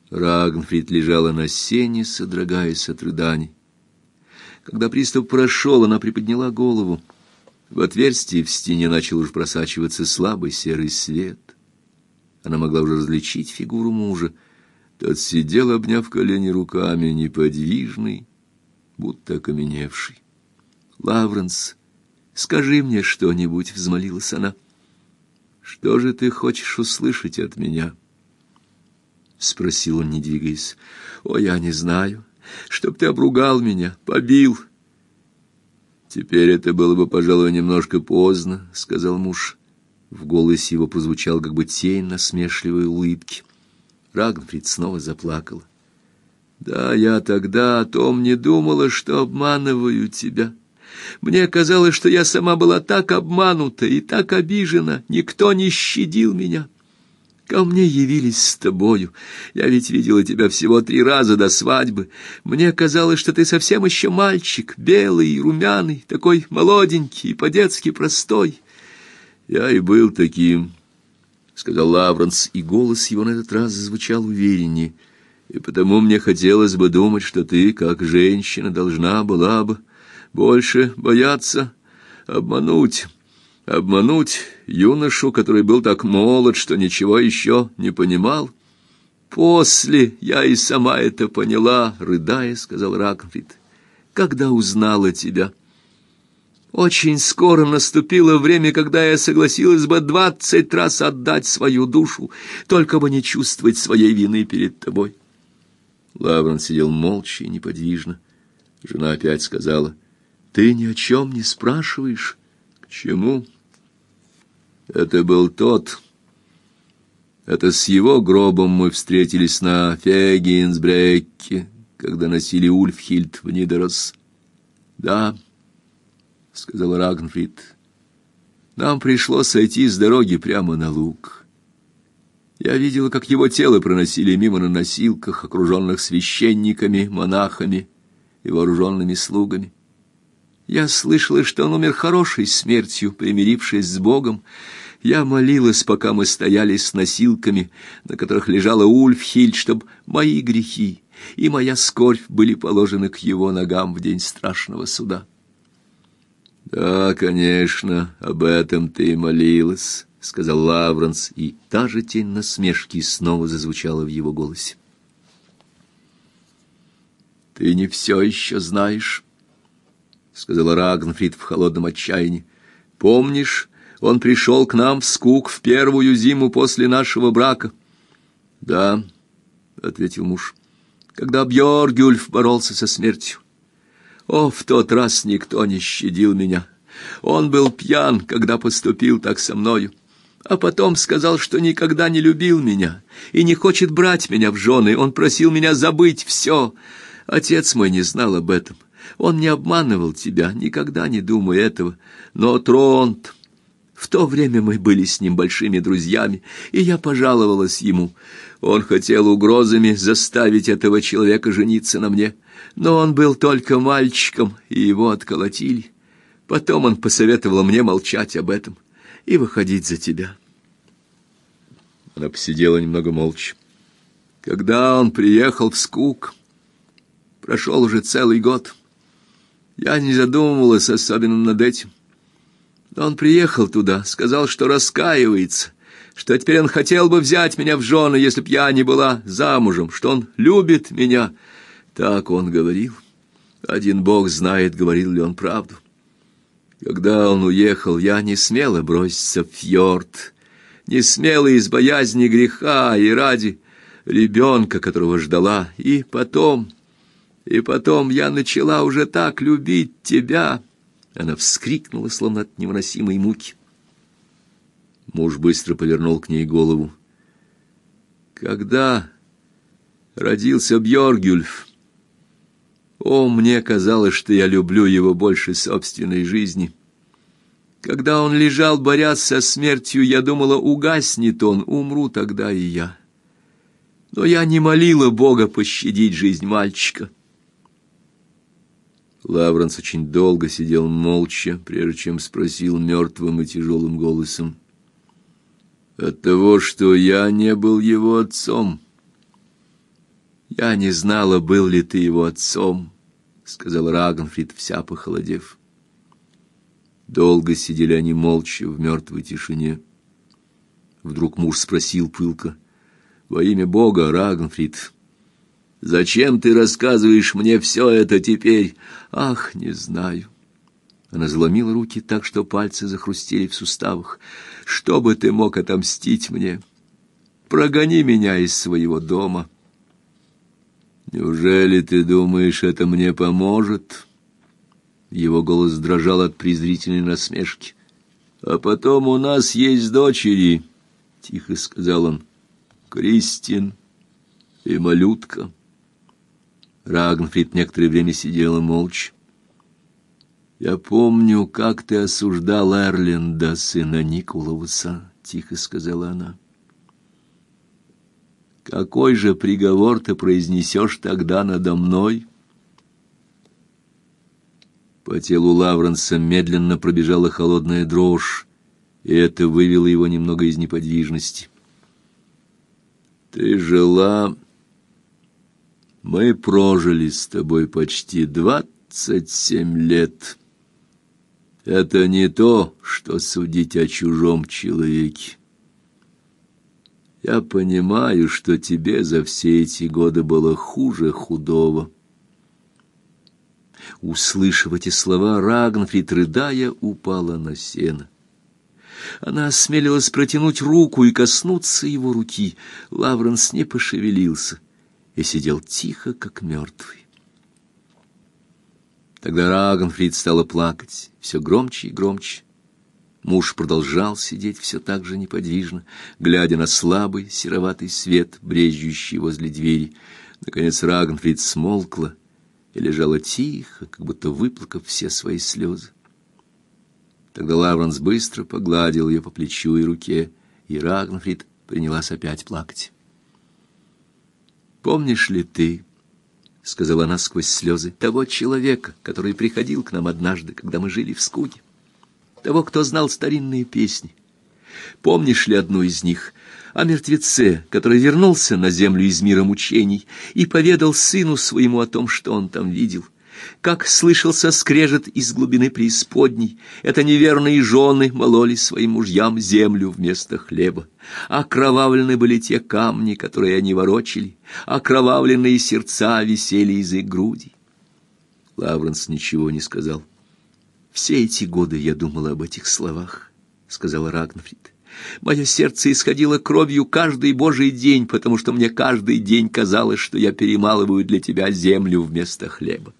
Рагнфрид лежала на сене, содрогаясь от рыданий. Когда приступ прошел, она приподняла голову. В отверстие в стене начал уж просачиваться слабый серый свет. Она могла уже различить фигуру мужа. Тот сидел, обняв колени руками, неподвижный, будто окаменевший. «Лавренс, скажи мне что-нибудь», — взмолилась она. «Что же ты хочешь услышать от меня?» — спросил он, не двигаясь. «О, я не знаю. Чтоб ты обругал меня, побил». «Теперь это было бы, пожалуй, немножко поздно», — сказал муж. В голосе его прозвучал как бы тень насмешливой улыбки. Рагнфрид снова заплакала. «Да, я тогда о том не думала, что обманываю тебя. Мне казалось, что я сама была так обманута и так обижена. Никто не щадил меня. Ко мне явились с тобою. Я ведь видела тебя всего 3 раза до свадьбы. Мне казалось, что ты совсем еще мальчик, белый и румяный, такой молоденький и по-детски простой». «Я и был таким», — сказал Лавренс, и голос его на этот раз звучал увереннее. «И потому мне хотелось бы думать, что ты, как женщина, должна была бы больше бояться обмануть юношу, который был так молод, что ничего еще не понимал. После я и сама это поняла, рыдая, сказал Рагнфрид, когда узнала тебя. Очень скоро наступило время, когда я согласилась бы 20 раз отдать свою душу, только бы не чувствовать своей вины перед тобой. Лавренс сидел молча и неподвижно. Жена опять сказала: «Ты ни о чем не спрашиваешь. К чему?» «Это был тот. Это с его гробом мы встретились на Фегинсбреке, когда носили Ульфхильд в Нидерос». «Да», — сказал Рагнфрид, — «нам пришлось сойти с дороги прямо на луг. Я видела, как его тело проносили мимо на носилках, окруженных священниками, монахами и вооруженными слугами. Я слышала, что он умер хорошей смертью, примирившись с Богом. Я молилась, пока мы стояли с носилками, на которых лежала Ульфхильд, чтобы мои грехи и моя скорбь были положены к его ногам в день страшного суда». «Да, конечно, об этом ты и молилась», — сказал Лавренс, и та же тень насмешки снова зазвучала в его голосе. «Ты не все еще знаешь», — сказала Рагнфрид в холодном отчаянии. «Помнишь, он пришел к нам в Скук в первую зиму после нашего брака?» «Да», — ответил муж, — «когда Бьоргюльф боролся со смертью. О, в тот раз никто не щадил меня. Он был пьян, когда поступил так со мною, а потом сказал, что никогда не любил меня и не хочет брать меня в жены. Он просил меня забыть все. Отец мой не знал об этом. Он не обманывал тебя, никогда не думай этого. Но Тронт... В то время мы были с ним большими друзьями, и я пожаловалась ему. Он хотел угрозами заставить этого человека жениться на мне, но он был только мальчиком, и его отколотили. Потом он посоветовал мне молчать об этом и выходить за тебя». Она посидела немного молча. «Когда он приехал в Скук, прошел уже целый год. Я не задумывалась особенно над этим. Но он приехал туда, сказал, что раскаивается, что теперь он хотел бы взять меня в жены, если б я не была замужем, что он любит меня. Так он говорил. Один Бог знает, говорил ли он правду. Когда он уехал, я не смела броситься в фьорд, не смела из боязни греха и ради ребенка, которого ждала. И потом я начала уже так любить тебя». Она вскрикнула, словно от невыносимой муки. Муж быстро повернул к ней голову. «Когда родился Бьоргюльф, мне казалось, что я люблю его больше собственной жизни. Когда он лежал, борясь со смертью, я думала, угаснет он, умру тогда и я. Но я не молила Бога пощадить жизнь мальчика». Лавренс очень долго сидел молча, прежде чем спросил мертвым и тяжелым голосом: «От того, что я не был его отцом, Я не знала, был ли ты его отцом, сказал Рагнфрид, вся похолодев. Долго сидели они молча в мертвой тишине. Вдруг муж спросил пылко: «Во имя Бога, Рагнфрид, зачем ты рассказываешь мне все это теперь?» «Ах, не знаю». Она заломила руки так, что пальцы захрустели в суставах. «Чтобы ты мог отомстить мне, прогони меня из своего дома». «Неужели ты думаешь, это мне поможет?» Его голос дрожал от презрительной насмешки. «А потом у нас есть дочери», — тихо сказал он, — «Кристин и малютка». Рагнфрид некоторое время сидела молча. «Я помню, как ты осуждал Эрленда, сына Никулауса», — тихо сказала она. «Какой же приговор ты произнесешь тогда надо мной?» По телу Лавренса медленно пробежала холодная дрожь, и это вывело его немного из неподвижности. «Ты жила... Мы прожили с тобой почти 27 лет. Это не то, что судить о чужом человеке. Я понимаю, что тебе за все эти годы было хуже худого». Услышав эти слова, Рагнфрид, рыдая, упала на сено. Она осмелилась протянуть руку и коснуться его руки. Лавренс не пошевелился и сидел тихо, как мертвый. Тогда Рагнфрид стала плакать все громче и громче. Муж продолжал сидеть все так же неподвижно, глядя на слабый сероватый свет, брезжущий возле двери. Наконец Рагнфрид смолкла и лежала тихо, как будто выплакав все свои слезы. Тогда Лавренс быстро погладил ее по плечу и руке, и Рагнфрид принялась опять плакать. «Помнишь ли ты, — сказала она сквозь слезы, — того человека, который приходил к нам однажды, когда мы жили в Скуге? Того, кто знал старинные песни? Помнишь ли одну из них о мертвеце, который вернулся на землю из мира мучений и поведал сыну своему о том, что он там видел? Как слышался скрежет из глубины преисподней, это неверные жены мололи своим мужьям землю вместо хлеба. Окровавлены были те камни, которые они ворочали, окровавленные сердца висели из их грудей». Лавренс ничего не сказал. «Все эти годы я думала об этих словах, — сказала Рагнфрид. Мое сердце исходило кровью каждый божий день, потому что мне каждый день казалось, что я перемалываю для тебя землю вместо хлеба.